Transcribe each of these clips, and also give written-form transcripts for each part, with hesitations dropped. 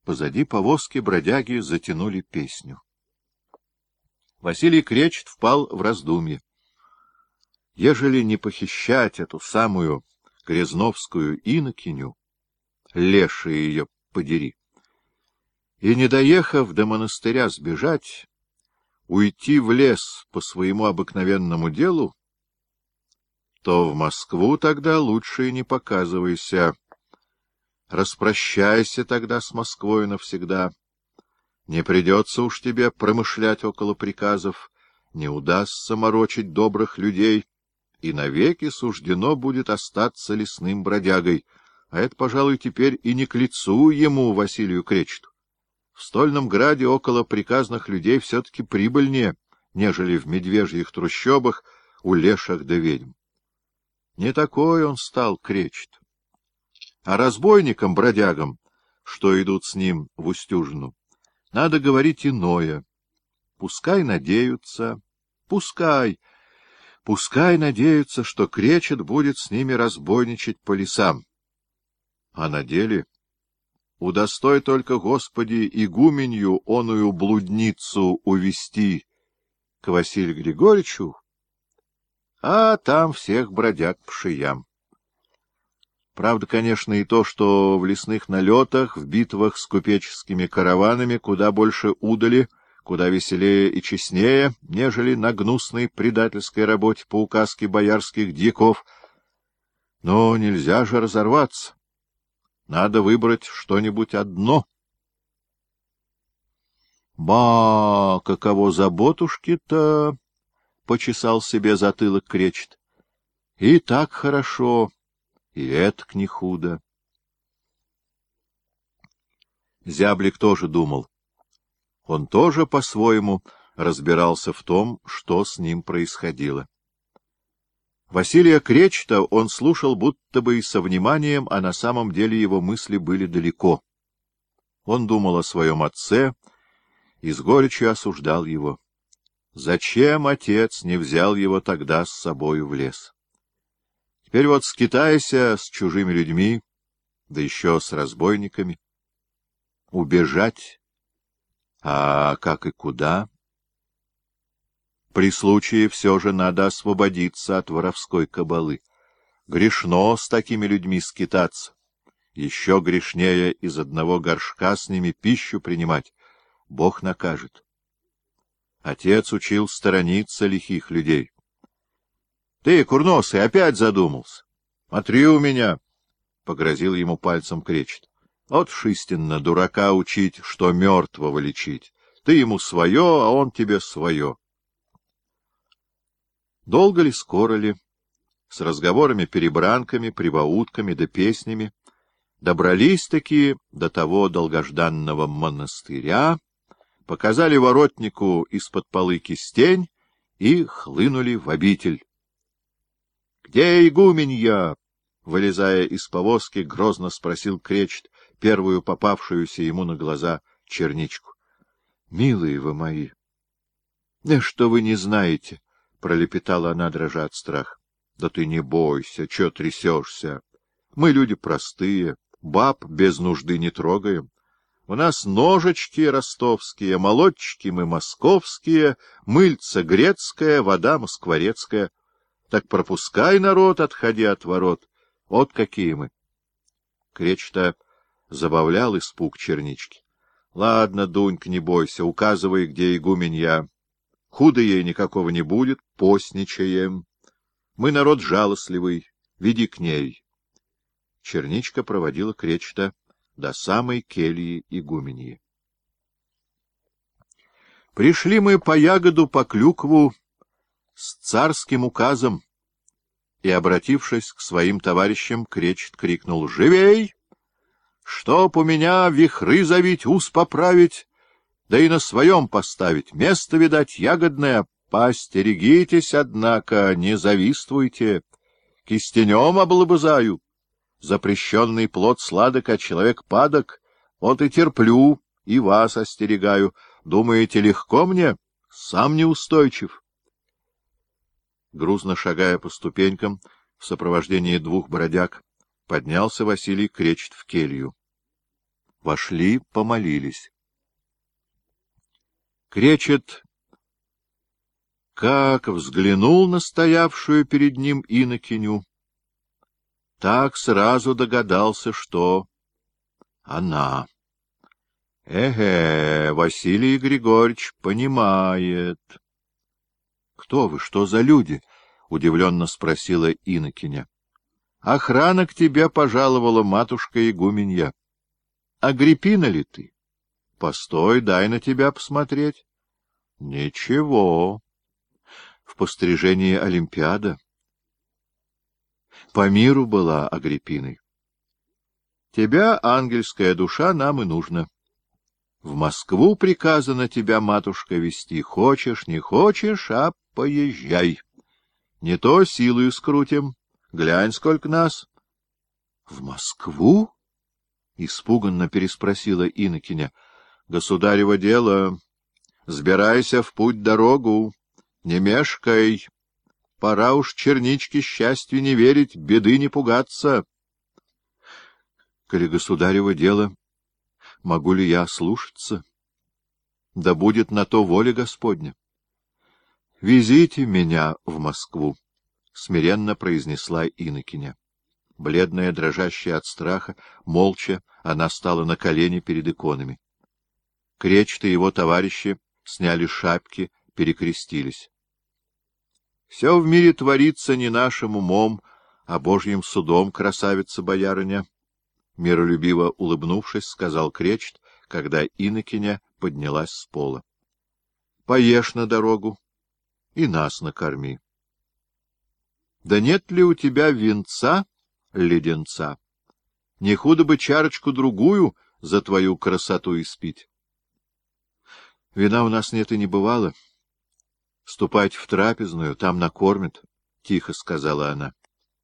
Позади повозки бродяги затянули песню. Василий Кречет впал в раздумье. Ежели не похищать эту самую грязновскую инокиню, леший ее подери, и, не доехав до монастыря, сбежать, уйти в лес по своему обыкновенному делу, то в Москву тогда лучше и не показывайся. Распрощайся тогда с Москвой навсегда. Не придется уж тебе промышлять около приказов, не удастся морочить добрых людей, и навеки суждено будет остаться лесным бродягой, а это, пожалуй, теперь и не к лицу ему, Василию Кречету. В Стольном Граде около приказных людей все-таки прибыльнее, нежели в медвежьих трущобах у леших да ведьм. Не такой он стал Кречет. А разбойникам-бродягам, что идут с ним в Устюжину, надо говорить иное. Пускай надеются, пускай надеются, что Кречет будет с ними разбойничать по лесам. А на деле удостой только, Господи, игуменью оную блудницу увести к Василию Григорьевичу, а там всех бродяг по шиям. Правда, конечно, и то, что в лесных налетах, в битвах с купеческими караванами куда больше удали, куда веселее и честнее, нежели на гнусной предательской работе по указке боярских дьяков. Но нельзя же разорваться. Надо выбрать что-нибудь одно. Ба, каково заботушки-то! — почесал себе затылок Кречет. — И так хорошо, и этак не худо. Зяблик тоже думал. Он тоже по-своему разбирался в том, что с ним происходило. Василия Кречета он слушал будто бы и со вниманием, а на самом деле его мысли были далеко. Он думал о своем отце и с горечью осуждал его. Зачем отец не взял его тогда с собою в лес? Теперь вот скитайся с чужими людьми, да еще с разбойниками. Убежать? А как и куда? При случае все же надо освободиться от воровской кабалы. Грешно с такими людьми скитаться. Еще грешнее из одного горшка с ними пищу принимать. Бог накажет. Отец учил сторониться лихих людей. — Ты, курносый, опять задумался. — Смотри у меня, — погрозил ему пальцем Кречет. — Вот ж истинно дурака учить, что мертвого лечить. Ты ему свое, а он тебе свое. Долго ли, скоро ли, с разговорами-перебранками, прибаутками да песнями, добрались-таки до того долгожданного монастыря, показали воротнику из-под полы кистень и хлынули в обитель. — Где игуменья? — вылезая из повозки, грозно спросил Кречет первую попавшуюся ему на глаза черничку. — Милые вы мои! — Да что вы не знаете! — пролепетала она, дрожа от страха. — Да ты не бойся, чё трясешься? Мы люди простые, баб без нужды не трогаем. У нас ножички ростовские, молотчики мы московские, мыльца грецкая, вода москворецкая. Так пропускай народ, отходи от ворот. Вот какие мы. Кречета забавлял испуг чернички. — Ладно, Дунька, не бойся, указывай, где игуменья. Худо ей никакого не будет, постничаем. Мы народ жалостливый, веди к ней. Черничка проводила Кречета до самой кельи игуменьи. Пришли мы по ягоду, по клюкву с царским указом, и, обратившись к своим товарищам, Кречет крикнул: — Живей! Чтоб у меня вихры завить, ус поправить, да и на своем поставить. Место, видать, ягодное. Постерегитесь, однако, не завистуйте. Кистенем облобызаю. Запрещенный плод сладок, а человек падок. Вот и терплю, и вас остерегаю. Думаете, легко мне? Сам неустойчив. Грузно шагая по ступенькам, в сопровождении двух бродяг, поднялся Василий Кречет в келью. Вошли, помолились. Кречет, как взглянул на стоявшую перед ним инокиню, так сразу догадался, что она. Василий Григорьевич понимает. — Кто вы, что за люди? — удивленно спросила инокиня. — Охрана к тебе пожаловала, матушка игуменья. Агриппина ли ты? Постой, дай на тебя посмотреть. — Ничего. В пострижении Олимпиада. По миру была Агриппиной. Тебя, ангельская душа, нам и нужно. В Москву приказано тебя, матушка, везти. Хочешь, не хочешь, а поезжай. Не то силою скрутим. Глянь, сколько нас. — В Москву? — испуганно переспросила инокиня. — Государево дело. Сбирайся в путь-дорогу. Не мешкай. Пора уж черничке счастью не верить, беды не пугаться. — Коли государево дело, могу ли я слушаться? Да будет на то воля Господня. — Везите меня в Москву, — смиренно произнесла инокиня. Бледная, дрожащая от страха, молча, она стала на колени перед иконами. Кречет и его товарищи сняли шапки, перекрестились. Все в мире творится не нашим умом, а Божьим судом, красавица-боярыня. Миролюбиво улыбнувшись, сказал Кречет, когда инокиня поднялась с пола. — Поешь на дорогу и нас накорми. — Да нет ли у тебя винца, леденца? Не худо бы чарочку-другую за твою красоту испить. — Вина у нас нет и не бывало. — Ступайте в трапезную, там накормят, — тихо сказала она.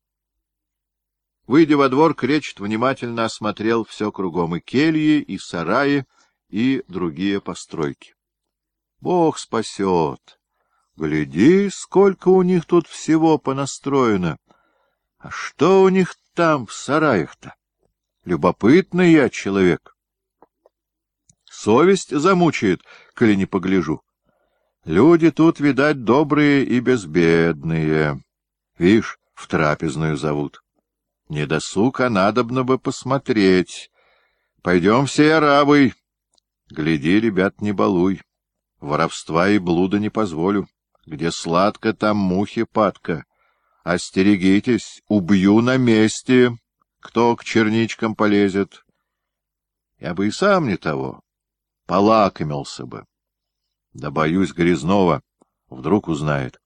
Выйдя во двор, Кречет внимательно осмотрел все кругом, и кельи, и сараи, и другие постройки. Бог спасет! Гляди, сколько у них тут всего понастроено! А что у них там в сараях-то? Любопытный я человек. Совесть замучает, коли не погляжу. Люди тут, видать, добрые и безбедные. Вишь, в трапезную зовут. Не досуг, а надобно бы посмотреть. Пойдем все арабы. Гляди, ребят, не балуй. Воровства и блуда не позволю. Где сладко, там мухи падка. Остерегитесь, убью на месте, кто к черничкам полезет. Я бы и сам не того, полакомился бы. Да боюсь грязного, вдруг узнает.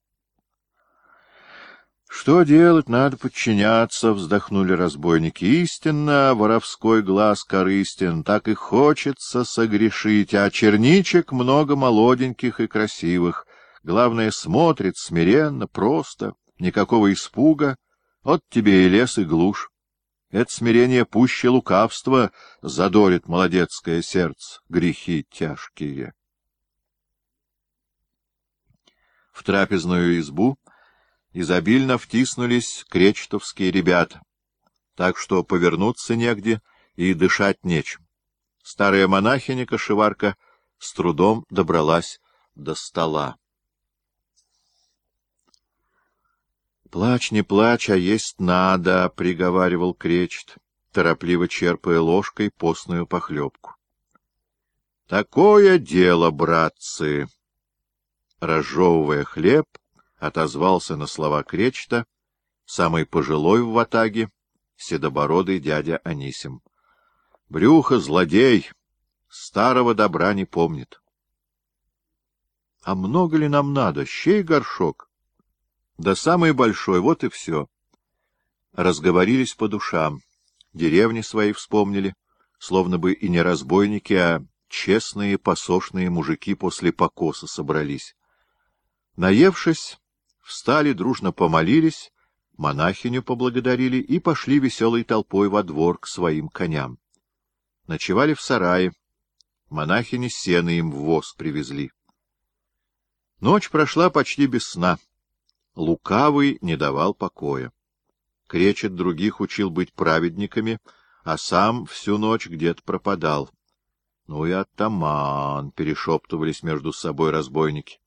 — Что делать, надо подчиняться, — вздохнули разбойники. Истинно, воровской глаз корыстен, так и хочется согрешить, а черничек много молоденьких и красивых. Главное, смотрит смиренно, просто, никакого испуга. Вот тебе и лес, и глушь. Это смирение пуще лукавства задорит молодецкое сердце, грехи тяжкие. В трапезную избу изобильно втиснулись кречетовские ребята, так что повернуться негде и дышать нечем. Старая монахиня-кошеварка с трудом добралась до стола. — Плачь, не плачь, а есть надо, — приговаривал Кречет, торопливо черпая ложкой постную похлебку. — Такое дело, братцы! Разжевывая хлеб, отозвался на слова Кречета самый пожилой в ватаге, седобородый дядя Анисим. Брюхо злодей, старого добра не помнит. — А много ли нам надо? Щей горшок? — Да самый большой, вот и все. Разговорились по душам, деревни свои вспомнили, словно бы и не разбойники, а честные посошные мужики после покоса собрались. Наевшись, встали, дружно помолились, монахиню поблагодарили и пошли веселой толпой во двор к своим коням. Ночевали в сарае, монахини сено им в воз привезли. Ночь прошла почти без сна. Лукавый не давал покоя. Кречет других учил быть праведниками, а сам всю ночь где-то пропадал. — Ну и атаман, — перешептывались между собой разбойники.